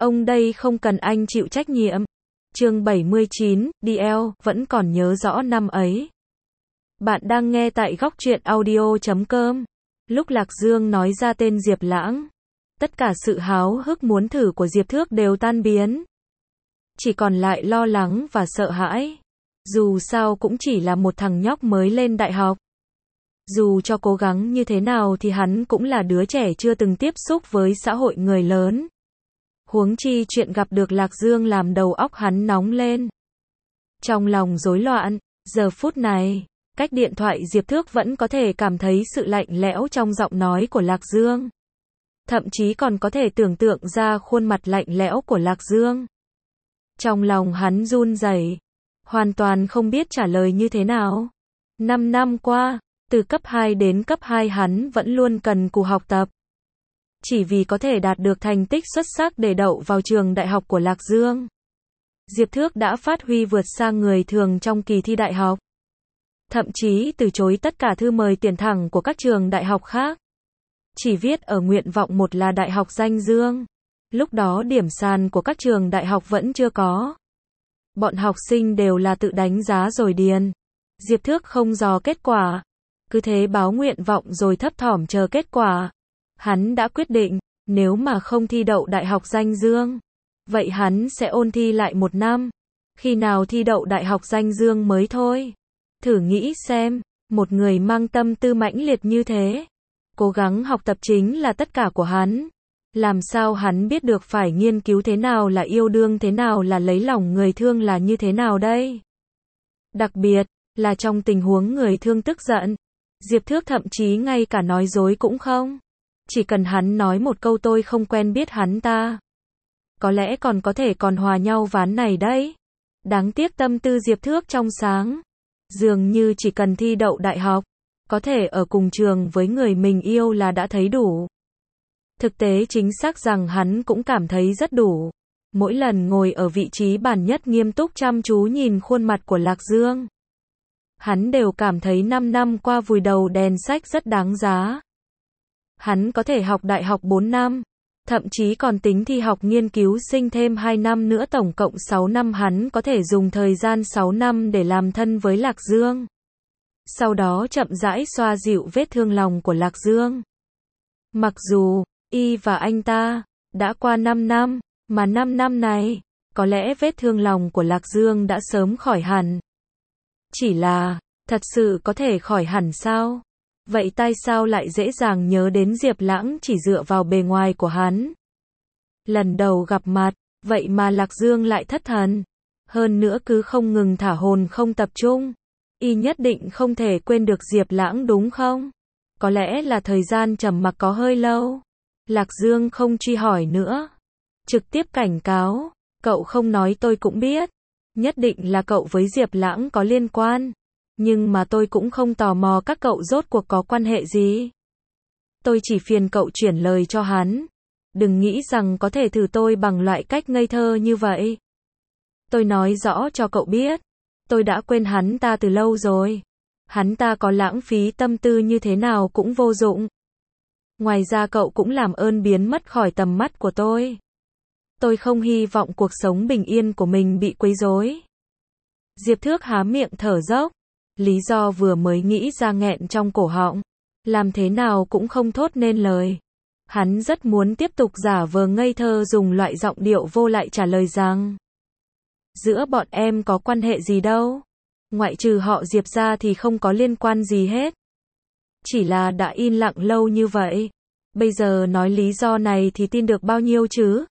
Ông đây không cần anh chịu trách nhiệm. Chương 79, DL, vẫn còn nhớ rõ năm ấy. Bạn đang nghe tại góc truyện audio.com. Lúc Lạc Dương nói ra tên Diệp Lãng, tất cả sự háo hức muốn thử của Diệp Thước đều tan biến. Chỉ còn lại lo lắng và sợ hãi. Dù sao cũng chỉ là một thằng nhóc mới lên đại học. Dù cho cố gắng như thế nào thì hắn cũng là đứa trẻ chưa từng tiếp xúc với xã hội người lớn. Huống chi chuyện gặp được Lạc Dương làm đầu óc hắn nóng lên. Trong lòng rối loạn, giờ phút này, cách điện thoại Diệp Thước vẫn có thể cảm thấy sự lạnh lẽo trong giọng nói của Lạc Dương. Thậm chí còn có thể tưởng tượng ra khuôn mặt lạnh lẽo của Lạc Dương. Trong lòng hắn run rẩy, hoàn toàn không biết trả lời như thế nào. 5 năm qua, từ cấp 2 đến cấp 2 hắn vẫn luôn cần cù học tập. Chỉ vì có thể đạt được thành tích xuất sắc để đậu vào trường đại học của Lạc Dương. Diệp Thước đã phát huy vượt xa người thường trong kỳ thi đại học. Thậm chí từ chối tất cả thư mời tuyển thẳng của các trường đại học khác. Chỉ viết ở nguyện vọng một là Đại học Danh Dương. Lúc đó điểm sàn của các trường đại học vẫn chưa có. Bọn học sinh đều là tự đánh giá rồi điền. Diệp Thước không dò kết quả. Cứ thế báo nguyện vọng rồi thấp thỏm chờ kết quả. Hắn đã quyết định, nếu mà không thi đậu Đại học Danh Dương, vậy hắn sẽ ôn thi lại 1 năm. Khi nào thi đậu Đại học Danh Dương mới thôi. Thử nghĩ xem, một người mang tâm tư mãnh liệt như thế. Cố gắng học tập chính là tất cả của hắn. Làm sao hắn biết được phải nghiên cứu thế nào là yêu đương, thế nào là lấy lòng người thương là như thế nào đây? Đặc biệt, là trong tình huống người thương tức giận. Diệp Thước thậm chí ngay cả nói dối cũng không. Chỉ cần hắn nói một câu tôi không quen biết hắn ta. Có lẽ còn có thể còn hòa nhau ván này đấy. Đáng tiếc tâm tư Diệp Thước trong sáng. Dường như chỉ cần thi đậu đại học, có thể ở cùng trường với người mình yêu là đã thấy đủ. Thực tế chính xác rằng hắn cũng cảm thấy rất đủ. Mỗi lần ngồi ở vị trí bàn nhất nghiêm túc chăm chú nhìn khuôn mặt của Lạc Dương, hắn đều cảm thấy 5 năm qua vùi đầu đèn sách rất đáng giá. Hắn có thể học đại học 4 năm, thậm chí còn tính thi học nghiên cứu sinh thêm 2 năm nữa, tổng cộng 6 năm. Hắn có thể dùng thời gian 6 năm để làm thân với Lạc Dương. Sau đó chậm rãi xoa dịu vết thương lòng của Lạc Dương. Mặc dù, y và anh ta, đã qua 5 năm, mà 5 năm này, có lẽ vết thương lòng của Lạc Dương đã sớm khỏi hẳn. Chỉ là, thật sự có thể khỏi hẳn sao? Vậy tại sao lại dễ dàng nhớ đến Diệp Lãng chỉ dựa vào bề ngoài của hắn? Lần đầu gặp mặt, vậy mà Lạc Dương lại thất thần. Hơn nữa cứ không ngừng thả hồn không tập trung. Y nhất định không thể quên được Diệp Lãng đúng không? Có lẽ là thời gian trầm mặc có hơi lâu. Lạc Dương không truy hỏi nữa. Trực tiếp cảnh cáo, cậu không nói tôi cũng biết. Nhất định là cậu với Diệp Lãng có liên quan. Nhưng mà tôi cũng không tò mò các cậu rốt cuộc có quan hệ gì. Tôi chỉ phiền cậu chuyển lời cho hắn. Đừng nghĩ rằng có thể thử tôi bằng loại cách ngây thơ như vậy. Tôi nói rõ cho cậu biết. Tôi đã quên hắn ta từ lâu rồi. Hắn ta có lãng phí tâm tư như thế nào cũng vô dụng. Ngoài ra cậu cũng làm ơn biến mất khỏi tầm mắt của tôi. Tôi không hy vọng cuộc sống bình yên của mình bị quấy rối. Diệp Thước há miệng thở dốc. Lý do vừa mới nghĩ ra nghẹn trong cổ họng. Làm thế nào cũng không thốt nên lời. Hắn rất muốn tiếp tục giả vờ ngây thơ dùng loại giọng điệu vô lại trả lời rằng. Giữa bọn em có quan hệ gì đâu. Ngoại trừ họ Diệp ra thì không có liên quan gì hết. Chỉ là đã im lặng lâu như vậy. Bây giờ nói lý do này thì tin được bao nhiêu chứ?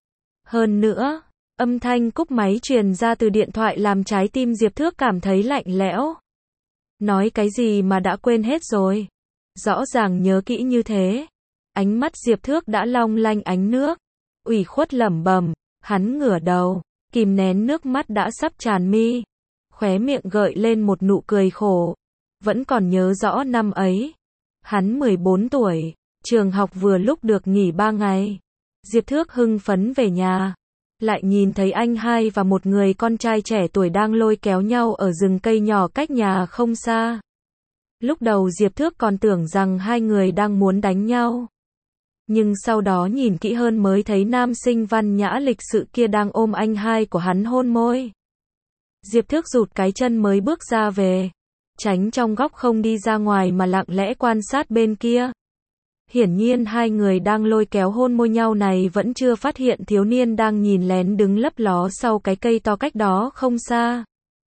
Hơn nữa, âm thanh cúp máy truyền ra từ điện thoại làm trái tim Diệp Thước cảm thấy lạnh lẽo. Nói cái gì mà đã quên hết rồi. Rõ ràng nhớ kỹ như thế. Ánh mắt Diệp Thước đã long lanh ánh nước. Ủy khuất lẩm bẩm, hắn ngửa đầu, kìm nén nước mắt đã sắp tràn mi. Khóe miệng gợi lên một nụ cười khổ. Vẫn còn nhớ rõ năm ấy. Hắn 14 tuổi, trường học vừa lúc được nghỉ 3 ngày. Diệp Thước hưng phấn về nhà. Lại nhìn thấy anh hai và một người con trai trẻ tuổi đang lôi kéo nhau ở rừng cây nhỏ cách nhà không xa. Lúc đầu Diệp Thước còn tưởng rằng hai người đang muốn đánh nhau. Nhưng sau đó nhìn kỹ hơn mới thấy nam sinh văn nhã lịch sự kia đang ôm anh hai của hắn hôn môi. Diệp Thước rụt cái chân mới bước ra về, tránh trong góc không đi ra ngoài mà lặng lẽ quan sát bên kia. Hiển nhiên hai người đang lôi kéo hôn môi nhau này vẫn chưa phát hiện thiếu niên đang nhìn lén đứng lấp ló sau cái cây to cách đó không xa.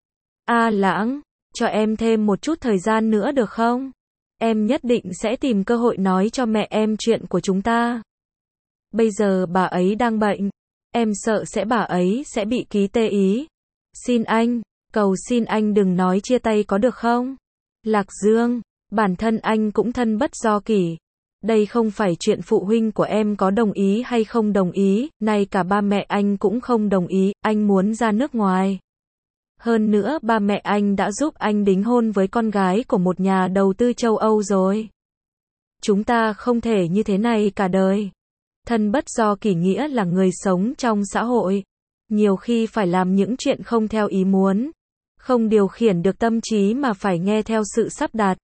A Lãng, cho em thêm một chút thời gian nữa được không? Em nhất định sẽ tìm cơ hội nói cho mẹ em chuyện của chúng ta. Bây giờ bà ấy đang bệnh, em sợ bà ấy sẽ bị ký tê ý. Xin anh, cầu xin anh đừng nói chia tay có được không? Lạc Dương, bản thân anh cũng thân bất do kỷ. Đây không phải chuyện phụ huynh của em có đồng ý hay không đồng ý, nay cả ba mẹ anh cũng không đồng ý, anh muốn ra nước ngoài. Hơn nữa ba mẹ anh đã giúp anh đính hôn với con gái của một nhà đầu tư châu Âu rồi. Chúng ta không thể như thế này cả đời. Thân bất do kỷ nghĩa là người sống trong xã hội. Nhiều khi phải làm những chuyện không theo ý muốn. Không điều khiển được tâm trí mà phải nghe theo sự sắp đặt.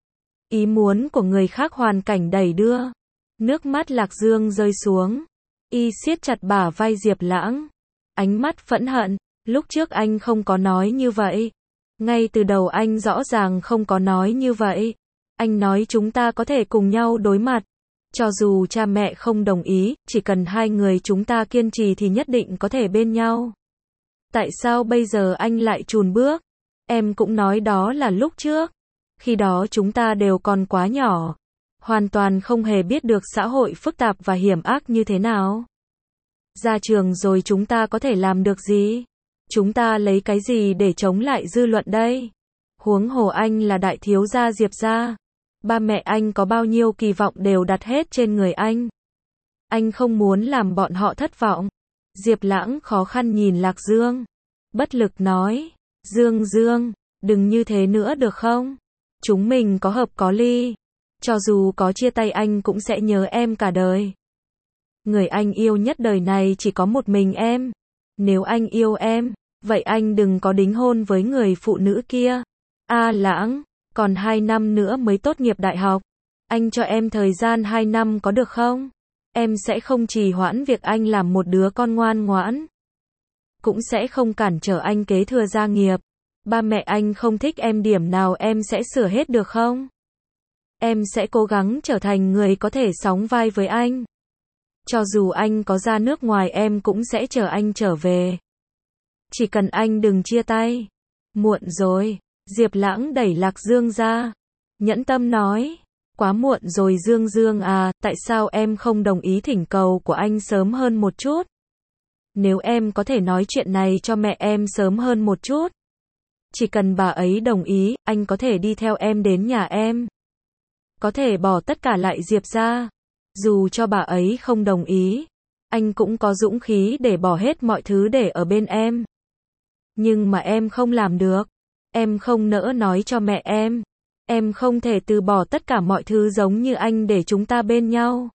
Ý muốn của người khác hoàn cảnh đẩy đưa. Nước mắt Lạc Dương rơi xuống. Y siết chặt bả vai Diệp Lãng. Ánh mắt phẫn hận. Lúc trước anh không có nói như vậy. Ngay từ đầu anh rõ ràng không có nói như vậy. Anh nói chúng ta có thể cùng nhau đối mặt. Cho dù cha mẹ không đồng ý, chỉ cần hai người chúng ta kiên trì thì nhất định có thể bên nhau. Tại sao bây giờ anh lại chùn bước? Em cũng nói đó là lúc trước. Khi đó chúng ta đều còn quá nhỏ. Hoàn toàn không hề biết được xã hội phức tạp và hiểm ác như thế nào. Ra trường rồi chúng ta có thể làm được gì? Chúng ta lấy cái gì để chống lại dư luận đây? Huống hồ anh là đại thiếu gia Diệp gia. Ba mẹ anh có bao nhiêu kỳ vọng đều đặt hết trên người anh. Anh không muốn làm bọn họ thất vọng. Diệp Lãng khó khăn nhìn Lạc Dương. Bất lực nói. Dương, đừng như thế nữa được không? Chúng mình có hợp có ly. Cho dù có chia tay anh cũng sẽ nhớ em cả đời. Người anh yêu nhất đời này chỉ có một mình em. Nếu anh yêu em, vậy anh đừng có đính hôn với người phụ nữ kia. A Lãng, còn 2 năm nữa mới tốt nghiệp đại học. Anh cho em thời gian 2 năm có được không? Em sẽ không trì hoãn việc anh làm một đứa con ngoan ngoãn. Cũng sẽ không cản trở anh kế thừa gia nghiệp. Ba mẹ anh không thích em điểm nào em sẽ sửa hết được không? Em sẽ cố gắng trở thành người có thể sóng vai với anh. Cho dù anh có ra nước ngoài em cũng sẽ chờ anh trở về. Chỉ cần anh đừng chia tay. Muộn rồi. Diệp Lãng đẩy Lạc Dương ra. Nhẫn tâm nói. Quá muộn rồi Dương à, tại sao em không đồng ý thỉnh cầu của anh sớm hơn một chút? Nếu em có thể nói chuyện này cho mẹ em sớm hơn một chút. Chỉ cần bà ấy đồng ý, anh có thể đi theo em đến nhà em. Có thể bỏ tất cả lại Diệp ra. Dù cho bà ấy không đồng ý, anh cũng có dũng khí để bỏ hết mọi thứ để ở bên em. Nhưng mà em không làm được. Em không nỡ nói cho mẹ em. Em không thể từ bỏ tất cả mọi thứ giống như anh để chúng ta bên nhau.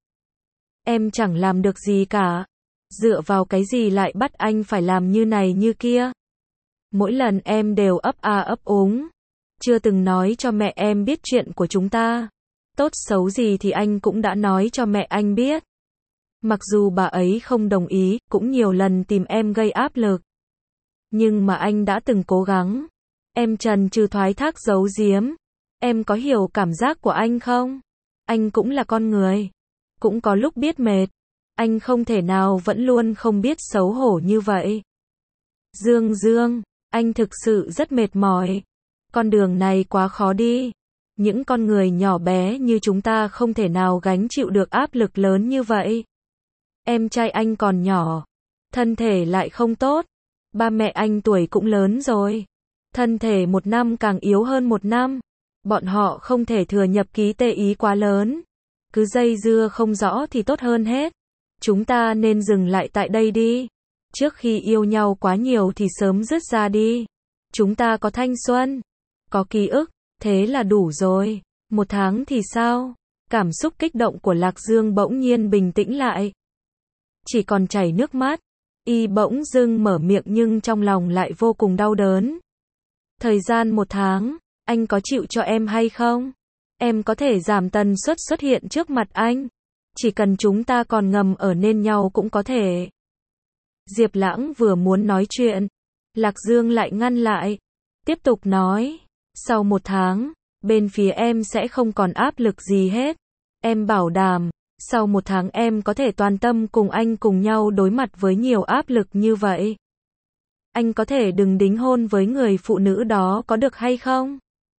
Em chẳng làm được gì cả. Dựa vào cái gì lại bắt anh phải làm như này như kia? Mỗi lần em đều ấp a ấp úng. Chưa từng nói cho mẹ em biết chuyện của chúng ta. Tốt xấu gì thì anh cũng đã nói cho mẹ anh biết. Mặc dù bà ấy không đồng ý, cũng nhiều lần tìm em gây áp lực. Nhưng mà anh đã từng cố gắng. Em trần trừ thoái thác giấu giếm. Em có hiểu cảm giác của anh không? Anh cũng là con người. Cũng có lúc biết mệt. Anh không thể nào vẫn luôn không biết xấu hổ như vậy. Dương, anh thực sự rất mệt mỏi. Con đường này quá khó đi. Những con người nhỏ bé như chúng ta không thể nào gánh chịu được áp lực lớn như vậy. Em trai anh còn nhỏ. Thân thể lại không tốt. Ba mẹ anh tuổi cũng lớn rồi. Thân thể một năm càng yếu hơn một năm. Bọn họ không thể thừa nhập ký tê ý quá lớn. Cứ dây dưa không rõ thì tốt hơn hết. Chúng ta nên dừng lại tại đây đi. Trước khi yêu nhau quá nhiều thì sớm dứt ra đi. Chúng ta có thanh xuân, có ký ức, thế là đủ rồi. 1 tháng thì sao? Cảm xúc kích động của Lạc Dương bỗng nhiên bình tĩnh lại. Chỉ còn chảy nước mắt. Y bỗng dưng mở miệng nhưng trong lòng lại vô cùng đau đớn. Thời gian 1 tháng, anh có chịu cho em hay không? Em có thể giảm tần suất xuất hiện trước mặt anh. Chỉ cần chúng ta còn ngầm ở nên nhau cũng có thể. Diệp Lãng vừa muốn nói chuyện, Lạc Dương lại ngăn lại. Tiếp tục nói, sau 1 tháng, bên phía em sẽ không còn áp lực gì hết. Em bảo đảm, sau 1 tháng em có thể toàn tâm cùng anh cùng nhau đối mặt với nhiều áp lực như vậy. Anh có thể đừng đính hôn với người phụ nữ đó có được hay không?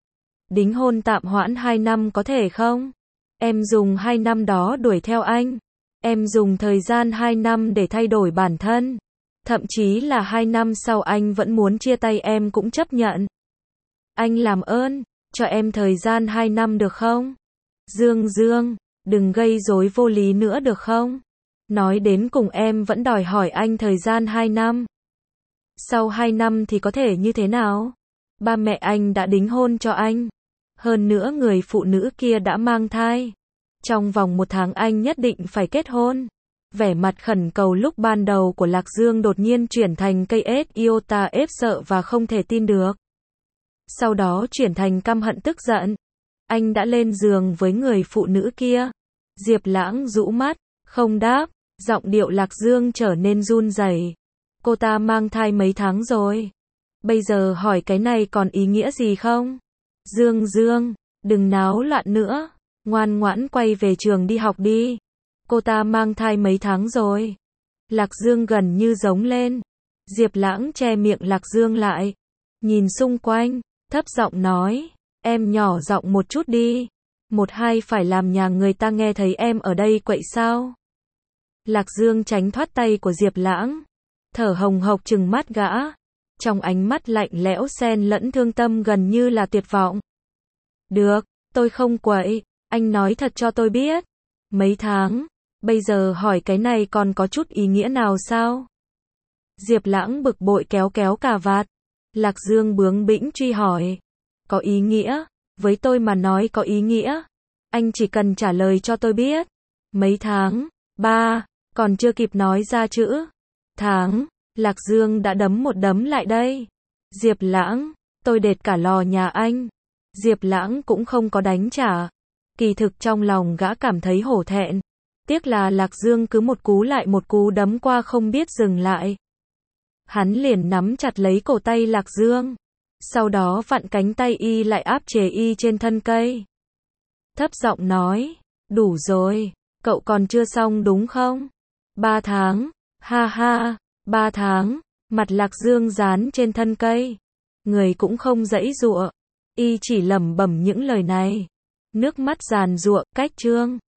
Đính hôn tạm hoãn 2 năm có thể không? Em dùng 2 năm đó đuổi theo anh. Em dùng thời gian 2 năm để thay đổi bản thân. Thậm chí là 2 năm sau anh vẫn muốn chia tay em cũng chấp nhận. Anh làm ơn, cho em thời gian 2 năm được không? Dương, đừng gây rối vô lý nữa được không? Nói đến cùng em vẫn đòi hỏi anh thời gian 2 năm. Sau 2 năm thì có thể như thế nào? Ba mẹ anh đã đính hôn cho anh. Hơn nữa người phụ nữ kia đã mang thai. Trong vòng 1 tháng anh nhất định phải kết hôn. Vẻ mặt khẩn cầu lúc ban đầu của Lạc Dương đột nhiên chuyển thành cây ếch iota ép sợ và không thể tin được. Sau đó chuyển thành căm hận tức giận. Anh đã lên giường với người phụ nữ kia. Diệp Lãng rũ mắt, không đáp, giọng điệu Lạc Dương trở nên run rẩy. Cô ta mang thai mấy tháng rồi? Bây giờ hỏi cái này còn ý nghĩa gì không? Dương, đừng náo loạn nữa. Ngoan ngoãn quay về trường đi học đi. Cô ta mang thai mấy tháng rồi? Lạc Dương gần như giống lên. Diệp Lãng che miệng Lạc Dương lại. Nhìn xung quanh, thấp giọng nói. Em nhỏ giọng một chút đi. 1-2 phải làm nhà người ta nghe thấy em ở đây quậy sao? Lạc Dương tránh thoát tay của Diệp Lãng. Thở hồng hộc trừng mắt gã. Trong ánh mắt lạnh lẽo xen lẫn thương tâm gần như là tuyệt vọng. Được, tôi không quậy. Anh nói thật cho tôi biết. Mấy tháng? Bây giờ hỏi cái này còn có chút ý nghĩa nào sao? Diệp Lãng bực bội kéo cà vạt. Lạc Dương bướng bĩnh truy hỏi. Có ý nghĩa? Với tôi mà nói có ý nghĩa. Anh chỉ cần trả lời cho tôi biết. Mấy tháng? 3, còn chưa kịp nói ra chữ tháng, Lạc Dương đã đấm một đấm lại đây. Diệp Lãng, tôi đệt cả lò nhà anh. Diệp Lãng cũng không có đánh trả. Kỳ thực trong lòng gã cảm thấy hổ thẹn. Tiếc là Lạc Dương cứ một cú lại một cú đấm qua không biết dừng lại. Hắn liền nắm chặt lấy cổ tay Lạc Dương. Sau đó vặn cánh tay y lại áp chế y trên thân cây. Thấp giọng nói, đủ rồi, cậu còn chưa xong đúng không? 3 tháng, ha ha, 3 tháng, mặt Lạc Dương dán trên thân cây. Người cũng không giãy giụa, y chỉ lẩm bẩm những lời này. Nước mắt giàn giụa, cách chương.